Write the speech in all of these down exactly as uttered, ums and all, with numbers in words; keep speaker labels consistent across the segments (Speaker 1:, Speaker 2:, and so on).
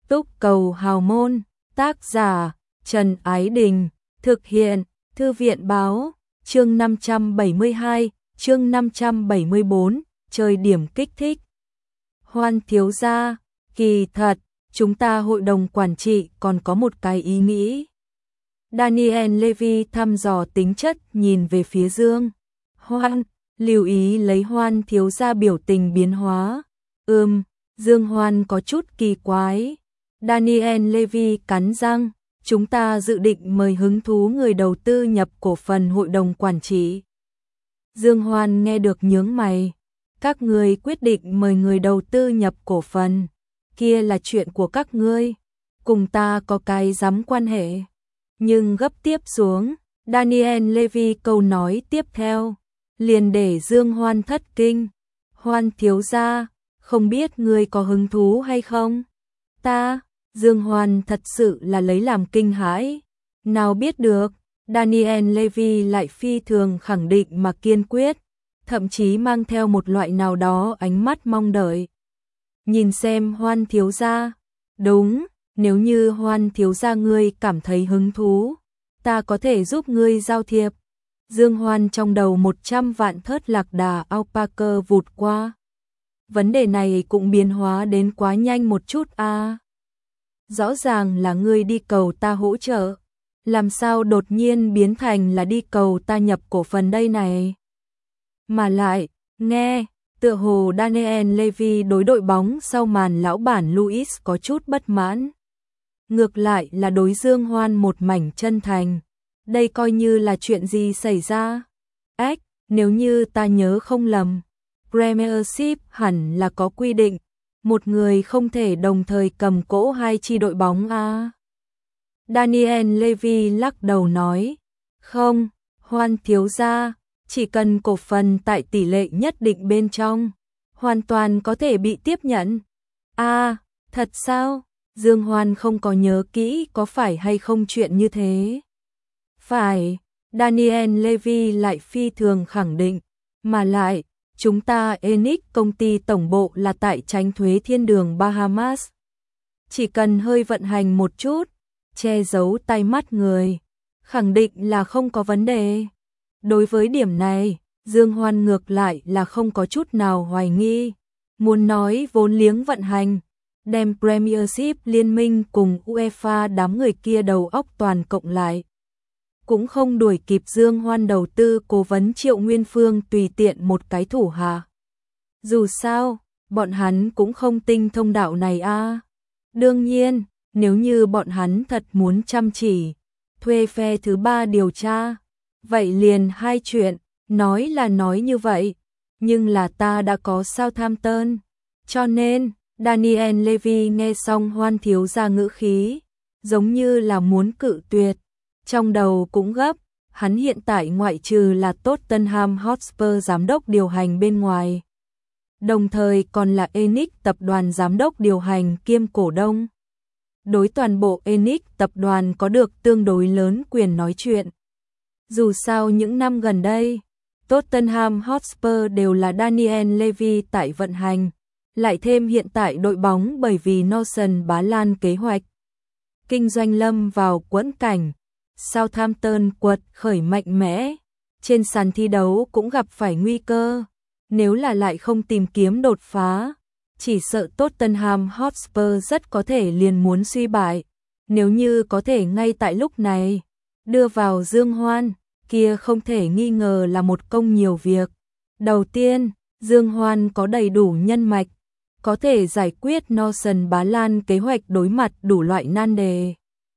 Speaker 1: Túc Cầu Hào Môn, tác giả Trần Ái Đình, thực hiện Thư viện Báo, chương năm trăm bảy mươi hai, chương năm trăm bảy mươi bốn, chơi điểm kích thích. Hoan thiếu gia, kỳ thật, chúng ta hội đồng quản trị còn có một cái ý nghĩ. Daniel Levy thăm dò tính chất nhìn về phía Dương Hoan, lưu ý lấy Hoan thiếu gia biểu tình biến hóa. Ừm, Dương Hoan có chút kỳ quái. Daniel Levy cắn răng, chúng ta dự định mời hứng thú người đầu tư nhập cổ phần hội đồng quản trị. Dương Hoan nghe được nhướng mày. Các ngươi quyết định mời người đầu tư nhập cổ phần, kia là chuyện của các ngươi, cùng ta có cái dám quan hệ. Nhưng gấp tiếp xuống, Daniel Levy câu nói tiếp theo, liền để Dương Hoan thất kinh. Hoan thiếu gia, không biết ngươi có hứng thú hay không? Ta, Dương Hoan thật sự là lấy làm kinh hãi. Nào biết được, Daniel Levy lại phi thường khẳng định mà kiên quyết, thậm chí mang theo một loại nào đó ánh mắt mong đợi. Nhìn xem Hoan thiếu gia, đúng, nếu như Hoan thiếu gia ngươi cảm thấy hứng thú, ta có thể giúp ngươi giao thiệp. Dương Hoan trong đầu một trăm vạn thớt lạc đà alpaca vụt qua. Vấn đề này cũng biến hóa đến quá nhanh một chút a. À. Rõ ràng là ngươi đi cầu ta hỗ trợ, làm sao đột nhiên biến thành là đi cầu ta nhập cổ phần đây này? Mà lại, nghe, tựa hồ Daniel Levy đối đội bóng sau màn lão bản Louis có chút bất mãn. Ngược lại là đối Dương Hoan một mảnh chân thành. Đây coi như là chuyện gì xảy ra? Ếch, nếu như ta nhớ không lầm, Premiership hẳn là có quy định, một người không thể đồng thời cầm cỗ hai chi đội bóng à? Daniel Levy lắc đầu nói, không, Hoan thiếu gia, chỉ cần cổ phần tại tỷ lệ nhất định bên trong, hoàn toàn có thể bị tiếp nhận. À, thật sao? Dương Hoan không có nhớ kỹ có phải hay không chuyện như thế. Phải, Daniel Levy lại phi thường khẳng định, mà lại, chúng ta Enix công ty tổng bộ là tại tránh thuế thiên đường Bahamas. Chỉ cần hơi vận hành một chút, che giấu tay mắt người, khẳng định là không có vấn đề. Đối với điểm này, Dương Hoan ngược lại là không có chút nào hoài nghi. Muốn nói vốn liếng vận hành, đem Premiership liên minh cùng UEFA đám người kia đầu óc toàn cộng lại, cũng không đuổi kịp Dương Hoan đầu tư cố vấn Triệu Nguyên Phương tùy tiện một cái thủ hạ. Dù sao, bọn hắn cũng không tinh thông đạo này a. À. Đương nhiên, nếu như bọn hắn thật muốn chăm chỉ, thuê phe thứ ba điều tra, vậy liền hai chuyện, nói là nói như vậy, nhưng là ta đã có Southampton, cho nên Daniel Levy nghe xong Hoan thiếu gia ngữ khí, giống như là muốn cự tuyệt, trong đầu cũng gấp, hắn hiện tại ngoại trừ là Tottenham Hotspur giám đốc điều hành bên ngoài, đồng thời còn là Enix tập đoàn giám đốc điều hành kiêm cổ đông. Đối toàn bộ Enix tập đoàn có được tương đối lớn quyền nói chuyện. Dù sao những năm gần đây, Tottenham Hotspur đều là Daniel Levy tại vận hành, lại thêm hiện tại đội bóng bởi vì Northern Bá Lan kế hoạch kinh doanh lâm vào quẫn cảnh, Southampton quật khởi mạnh mẽ, trên sàn thi đấu cũng gặp phải nguy cơ, nếu là lại không tìm kiếm đột phá, chỉ sợ Tottenham Hotspur rất có thể liền muốn suy bại. Nếu như có thể ngay tại lúc này đưa vào Dương Hoan, kia không thể nghi ngờ là một công nhiều việc. Đầu tiên, Dương Hoan có đầy đủ nhân mạch, có thể giải quyết Northern Bá Lan kế hoạch đối mặt đủ loại nan đề.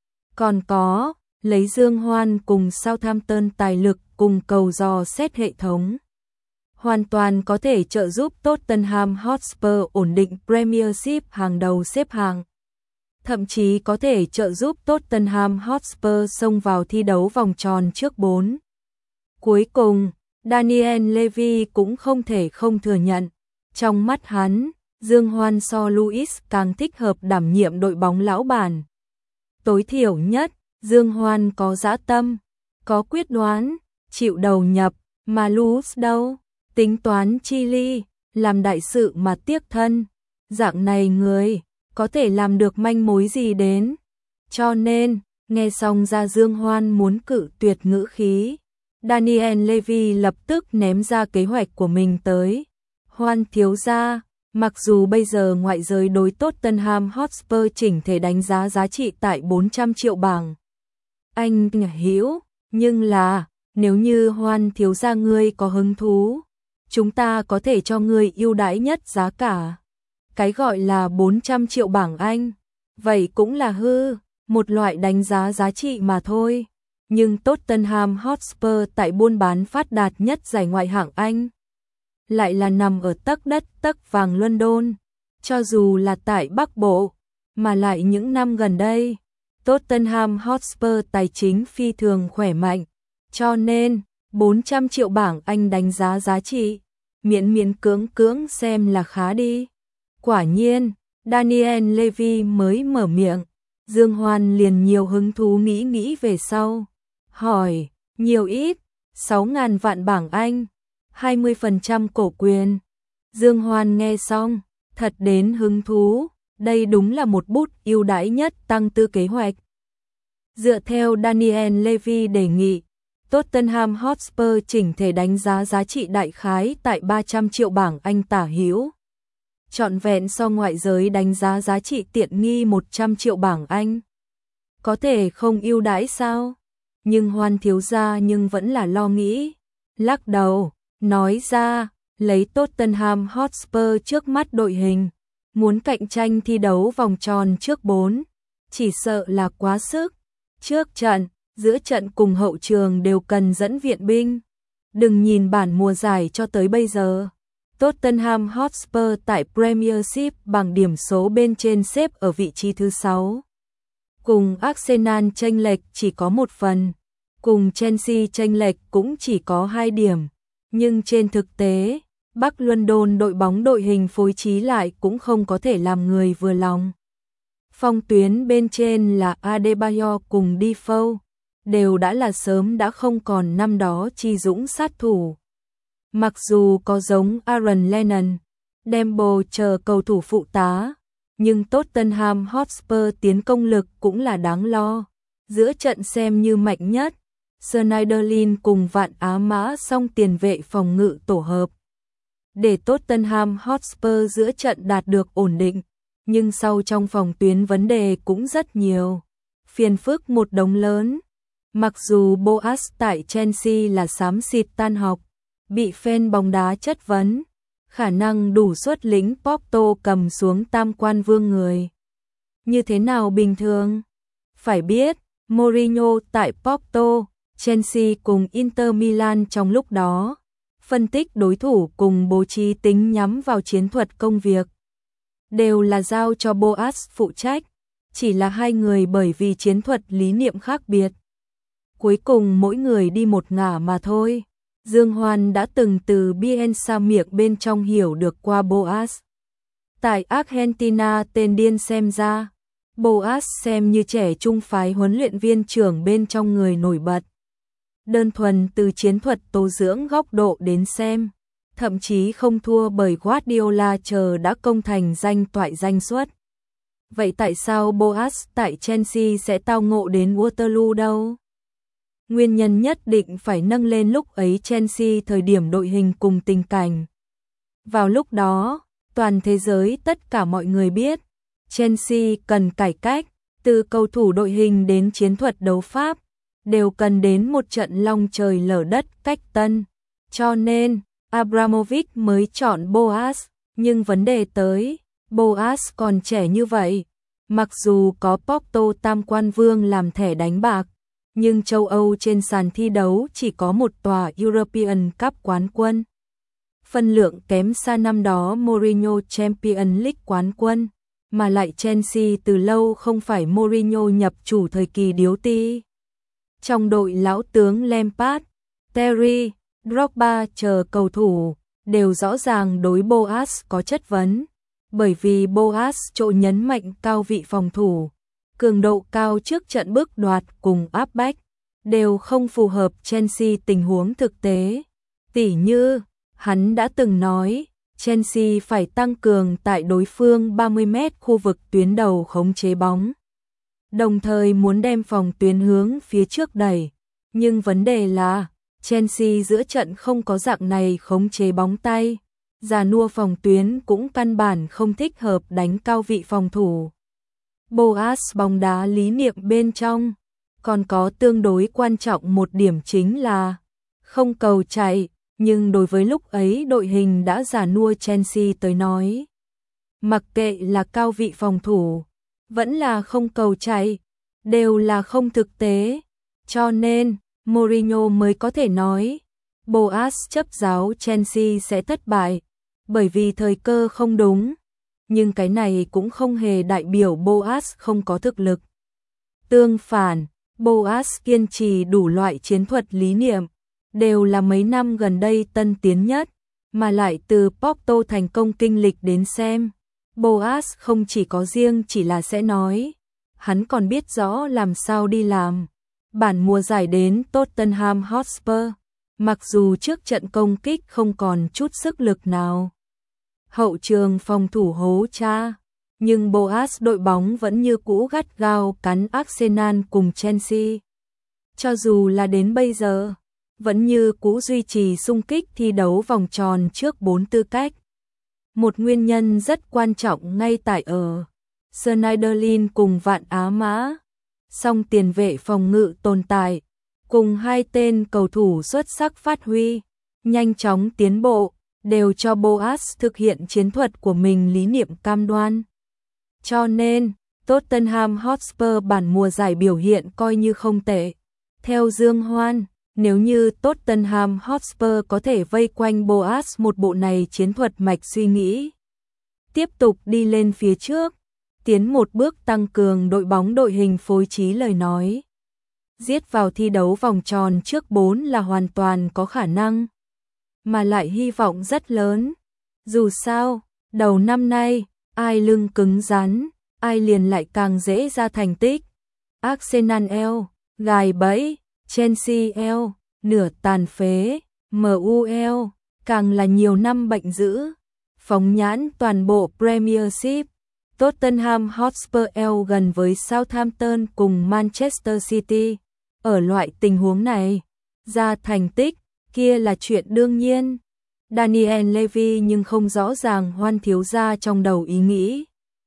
Speaker 1: Còn có, lấy Dương Hoan cùng Southampton tài lực cùng cầu dò xét hệ thống, hoàn toàn có thể trợ giúp Tottenham Hotspur ổn định Premiership hàng đầu xếp hạng. Thậm chí có thể trợ giúp Tottenham Hotspur xông vào thi đấu vòng tròn trước bốn. Cuối cùng, Daniel Levy cũng không thể không thừa nhận, trong mắt hắn, Dương Hoan so Louis càng thích hợp đảm nhiệm đội bóng lão bản. Tối thiểu nhất, Dương Hoan có dã tâm, có quyết đoán, chịu đầu nhập, mà Louis đâu, tính toán chi ly, làm đại sự mà tiếc thân. Dạng này người, có thể làm được manh mối gì đến. Cho nên, nghe xong ra Dương Hoan muốn cự tuyệt ngữ khí, Daniel Levy lập tức ném ra kế hoạch của mình tới. Hoan thiếu gia, mặc dù bây giờ ngoại giới đối Tottenham Hotspur chỉnh thể đánh giá giá trị tại bốn trăm triệu bảng Anh hiểu, nhưng là, nếu như Hoan thiếu gia ngươi có hứng thú, chúng ta có thể cho ngươi ưu đãi nhất giá cả. Cái gọi là bốn trăm triệu bảng Anh, vậy cũng là hư, một loại đánh giá giá trị mà thôi. Nhưng Tottenham Hotspur tại buôn bán phát đạt nhất giải ngoại hạng Anh, lại là nằm ở tấc đất tấc vàng London, cho dù là tại Bắc Bộ, mà lại những năm gần đây, Tottenham Hotspur tài chính phi thường khỏe mạnh, cho nên bốn trăm triệu bảng Anh đánh giá giá trị, miễn miễn cưỡng cưỡng xem là khá đi. Quả nhiên, Daniel Levy mới mở miệng, Dương Hoan liền nhiều hứng thú nghĩ nghĩ về sau. Hỏi, nhiều ít, sáu ngàn vạn bảng Anh, hai mươi phần trăm cổ quyền. Dương Hoan nghe xong, thật đến hứng thú, đây đúng là một bút ưu đãi nhất tăng tư kế hoạch. Dựa theo Daniel Levy đề nghị, Tottenham Hotspur chỉnh thể đánh giá giá trị đại khái tại ba trăm triệu bảng Anh tả hữu. Trọn vẹn so ngoại giới đánh giá giá trị tiện nghi một trăm triệu bảng Anh. Có thể không ưu đãi sao? Nhưng Hoan thiếu gia nhưng vẫn là lo nghĩ. Lắc đầu, nói ra, lấy Tottenham Hotspur trước mắt đội hình, muốn cạnh tranh thi đấu vòng tròn trước bốn, chỉ sợ là quá sức. Trước trận, giữa trận cùng hậu trường đều cần dẫn viện binh. Đừng nhìn bản mùa giải cho tới bây giờ, Tottenham Hotspur tại Premiership bằng điểm số bên trên xếp ở vị trí thứ sáu. Cùng Arsenal chênh lệch chỉ có một phần, cùng Chelsea chênh lệch cũng chỉ có hai điểm. Nhưng trên thực tế, Bắc London đội bóng đội hình phối trí lại cũng không có thể làm người vừa lòng. Phong tuyến bên trên là Adebayor cùng Defoe, đều đã là sớm đã không còn năm đó chi dũng sát thủ. Mặc dù có giống Aaron Lennon, Dembo chờ cầu thủ phụ tá, nhưng Tottenham Hotspur tiến công lực cũng là đáng lo. Giữa trận xem như mạnh nhất, Schneiderlin cùng Vạn Á Mã song tiền vệ phòng ngự tổ hợp, để Tottenham Hotspur giữa trận đạt được ổn định, nhưng sau trong phòng tuyến vấn đề cũng rất nhiều, phiền phức một đống lớn. Mặc dù Boas tại Chelsea là xám xịt tan học, bị fan bóng đá chất vấn, khả năng đủ xuất lĩnh Porto cầm xuống tam quan vương người. Như thế nào bình thường? Phải biết, Mourinho tại Porto, Chelsea cùng Inter Milan trong lúc đó, phân tích đối thủ cùng bố trí tính nhắm vào chiến thuật công việc, đều là giao cho Boas phụ trách, chỉ là hai người bởi vì chiến thuật lý niệm khác biệt. Cuối cùng mỗi người đi một ngả mà thôi. Dương Hoan đã từng từ Bielsa miệng bên trong hiểu được qua Boas. Tại Argentina tên điên xem ra, Boas xem như trẻ trung phái huấn luyện viên trưởng bên trong người nổi bật. Đơn thuần từ chiến thuật tố dưỡng góc độ đến xem, thậm chí không thua bởi Guardiola chờ đã công thành danh toại danh xuất. Vậy tại sao Boas tại Chelsea sẽ tao ngộ đến Waterloo đâu? Nguyên nhân nhất định phải nâng lên lúc ấy Chelsea thời điểm đội hình cùng tình cảnh. Vào lúc đó, toàn thế giới tất cả mọi người biết, Chelsea cần cải cách, từ cầu thủ đội hình đến chiến thuật đấu pháp, đều cần đến một trận long trời lở đất cách tân. Cho nên, Abramovich mới chọn Boas, nhưng vấn đề tới, Boas còn trẻ như vậy, mặc dù có Porto tam quan vương làm thẻ đánh bạc, nhưng châu Âu trên sàn thi đấu chỉ có một tòa European Cup quán quân. Phân lượng kém xa năm đó Mourinho Champions League quán quân, mà lại Chelsea từ lâu không phải Mourinho nhập chủ thời kỳ điếu ti. Trong đội lão tướng Lampard, Terry, Drogba chờ cầu thủ, đều rõ ràng đối Boas có chất vấn, bởi vì Boas chỗ nhấn mạnh cao vị phòng thủ, cường độ cao trước trận bước đoạt cùng áp bách, đều không phù hợp Chelsea tình huống thực tế. Tỉ như, hắn đã từng nói, Chelsea phải tăng cường tại đối phương ba mươi mét khu vực tuyến đầu khống chế bóng. Đồng thời muốn đem phòng tuyến hướng phía trước đẩy. Nhưng vấn đề là, Chelsea giữa trận không có dạng này khống chế bóng tay. Già nua phòng tuyến cũng căn bản không thích hợp đánh cao vị phòng thủ. Boas bóng đá lý niệm bên trong. Còn có tương đối quan trọng một điểm chính là không cầu chạy, nhưng đối với lúc ấy đội hình đã già nua Chelsea tới nói. Mặc kệ là cao vị phòng thủ, vẫn là không cầu chạy, đều là không thực tế. Cho nên, Mourinho mới có thể nói, Boas chấp giáo Chelsea sẽ thất bại, bởi vì thời cơ không đúng. Nhưng cái này cũng không hề đại biểu Boas không có thực lực. Tương phản, Boas kiên trì đủ loại chiến thuật lý niệm, đều là mấy năm gần đây tân tiến nhất, mà lại từ Porto thành công kinh lịch đến xem. Boas không chỉ có riêng chỉ là sẽ nói, hắn còn biết rõ làm sao đi làm. Bản mùa giải đến Tottenham Hotspur, mặc dù trước trận công kích không còn chút sức lực nào, hậu trường phòng thủ hố cha, nhưng Boas đội bóng vẫn như cũ gắt gao cắn Arsenal cùng Chelsea. Cho dù là đến bây giờ, vẫn như cũ duy trì xung kích thi đấu vòng tròn trước bốn tư cách. Một nguyên nhân rất quan trọng ngay tại ở Schneiderlin cùng Vạn Á Mã, song tiền vệ phòng ngự tồn tại, cùng hai tên cầu thủ xuất sắc phát huy, nhanh chóng tiến bộ, đều cho Boas thực hiện chiến thuật của mình lý niệm cam đoan. Cho nên, Tottenham Hotspur bản mùa giải biểu hiện coi như không tệ. Theo Dương Hoan, nếu như Tottenham Hotspur có thể vây quanh Boas một bộ này chiến thuật mạch suy nghĩ, tiếp tục đi lên phía trước, tiến một bước tăng cường đội bóng đội hình phối trí lời nói, giết vào thi đấu vòng tròn trước bốn là hoàn toàn có khả năng, mà lại hy vọng rất lớn. Dù sao, đầu năm nay, ai lưng cứng rắn, ai liền lại càng dễ ra thành tích. Arsenal L, gài bẫy, Chelsea L, nửa tàn phế, em u L, càng là nhiều năm bệnh dữ. Phóng nhãn toàn bộ Premiership, Tottenham Hotspur L gần với Southampton cùng Manchester City. Ở loại tình huống này, ra thành tích, kia là chuyện đương nhiên. Daniel Levy nhưng không rõ ràng Hoan thiếu gia trong đầu ý nghĩ.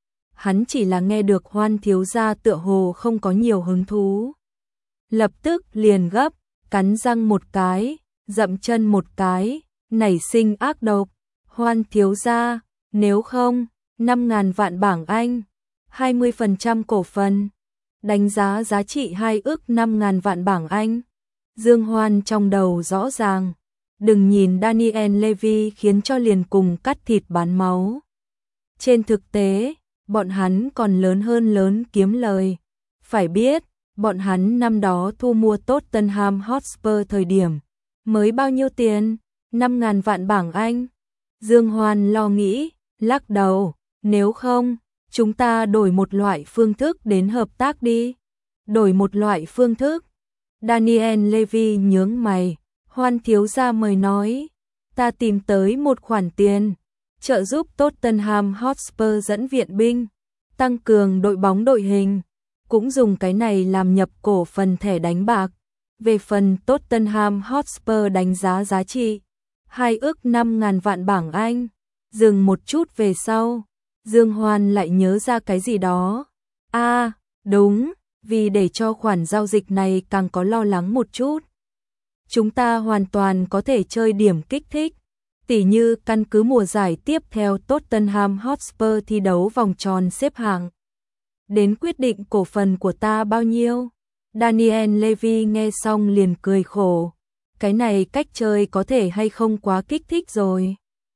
Speaker 1: Hắn chỉ là nghe được Hoan thiếu gia tựa hồ không có nhiều hứng thú. Lập tức liền gấp, cắn răng một cái, dậm chân một cái, nảy sinh ác độc. Hoan thiếu gia, nếu không, năm ngàn vạn bảng Anh, hai mươi phần trăm cổ phần, đánh giá giá trị hai ước năm ngàn vạn bảng Anh. Dương Hoan trong đầu rõ ràng, đừng nhìn Daniel Levy khiến cho liền cùng cắt thịt bán máu. Trên thực tế, bọn hắn còn lớn hơn lớn kiếm lời. Phải biết, bọn hắn năm đó thu mua Tottenham Hotspur thời điểm, mới bao nhiêu tiền? năm ngàn vạn bảng Anh. Dương Hoan lo nghĩ, lắc đầu, nếu không, chúng ta đổi một loại phương thức đến hợp tác đi. Đổi một loại phương thức. Daniel Levy nhướng mày, Hoan thiếu gia mời nói, ta tìm tới một khoản tiền, trợ giúp Tottenham Hotspur dẫn viện binh, tăng cường đội bóng đội hình, cũng dùng cái này làm nhập cổ phần thẻ đánh bạc. Về phần Tottenham Hotspur đánh giá giá trị, hai ước năm ngàn vạn bảng Anh. Dừng một chút về sau, Dương Hoan lại nhớ ra cái gì đó. A, à, đúng, vì để cho khoản giao dịch này càng có lo lắng một chút. Chúng ta hoàn toàn có thể chơi điểm kích thích, tỉ như căn cứ mùa giải tiếp theo Tottenham Hotspur thi đấu vòng tròn xếp hạng. Đến quyết định cổ phần của ta bao nhiêu? Daniel Levy nghe xong liền cười khổ. Cái này cách chơi có thể hay không quá kích thích rồi.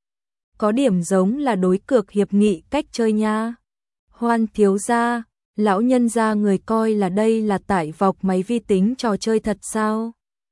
Speaker 1: Có điểm giống là đối cược hiệp nghị cách chơi nha. Hoan thiếu gia, lão nhân gia người coi là đây là tải vọc máy vi tính trò chơi thật sao?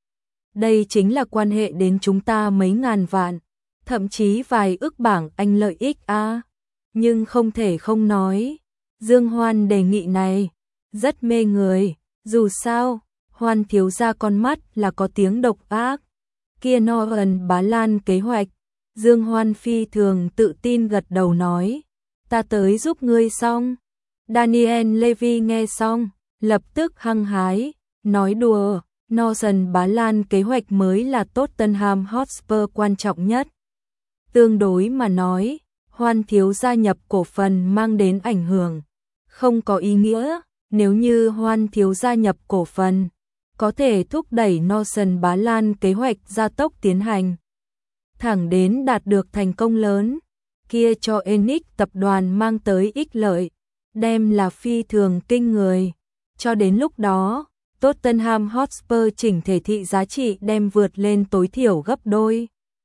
Speaker 1: Đây chính là quan hệ đến chúng ta mấy ngàn vạn, thậm chí vài ức bảng Anh lợi ích a. Nhưng không thể không nói, Dương Hoan đề nghị này rất mê người, dù sao, Hoan thiếu gia con mắt là có tiếng độc ác. Kia Northern Bá Lan kế hoạch, Dương Hoan phi thường tự tin gật đầu nói, ta tới giúp ngươi xong. Daniel Levy nghe xong, lập tức hăng hái, nói đùa, Northern Bá Lan kế hoạch mới là Tottenham Hotspur quan trọng nhất. Tương đối mà nói, Hoan thiếu gia nhập cổ phần mang đến ảnh hưởng, không có ý nghĩa, nếu như Hoan thiếu gia nhập cổ phần, có thể thúc đẩy Northern Bá Lan kế hoạch gia tốc tiến hành, thẳng đến đạt được thành công lớn, kia cho Enix tập đoàn mang tới ích lợi, đem là phi thường kinh người. Cho đến lúc đó, Tottenham Hotspur chỉnh thể thị giá trị đem vượt lên tối thiểu gấp đôi.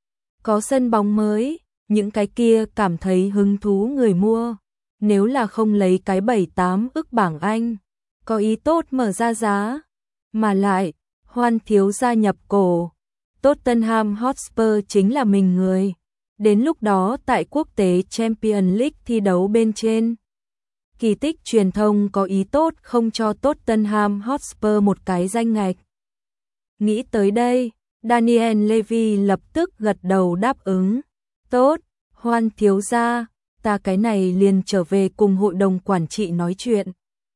Speaker 1: Có sân bóng mới, những cái kia cảm thấy hứng thú người mua, nếu là không lấy cái bảy tám ức bảng Anh, có ý tốt mở ra giá, mà lại, Hoan thiếu gia nhập cổ, Tottenham Hotspur chính là mình người. Đến lúc đó tại quốc tế Champions League thi đấu bên trên, kỳ tích truyền thông có ý tốt không cho Tottenham Hotspur một cái danh ngạch. Nghĩ tới đây, Daniel Levy lập tức gật đầu đáp ứng. Tốt, Hoan thiếu gia, ta cái này liền trở về cùng hội đồng quản trị nói chuyện.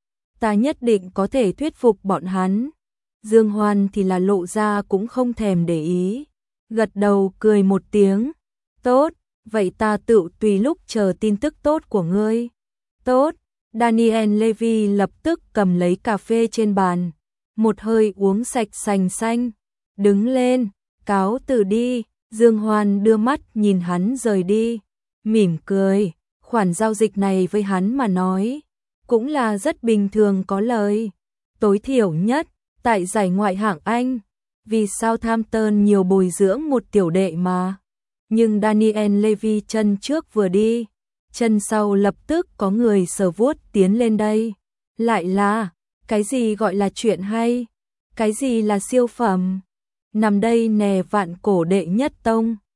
Speaker 1: Ta nhất định có thể thuyết phục bọn hắn. Dương Hoan thì là lộ ra cũng không thèm để ý. Gật đầu cười một tiếng. Tốt, vậy ta tự tùy lúc chờ tin tức tốt của ngươi. Tốt, Daniel Levy lập tức cầm lấy cà phê trên bàn, một hơi uống sạch sành xanh, đứng lên, cáo từ đi. Dương Hoan đưa mắt nhìn hắn rời đi, mỉm cười, khoản giao dịch này với hắn mà nói, cũng là rất bình thường có lời. Tối thiểu nhất, tại giải ngoại hạng Anh, vì Southampton nhiều bồi dưỡng một tiểu đệ mà. Nhưng Daniel Levy chân trước vừa đi, chân sau lập tức có người sờ vuốt tiến lên đây. Lại là, cái gì gọi là chuyện hay? Cái gì là siêu phẩm? Nằm đây nè vạn cổ đệ nhất tông.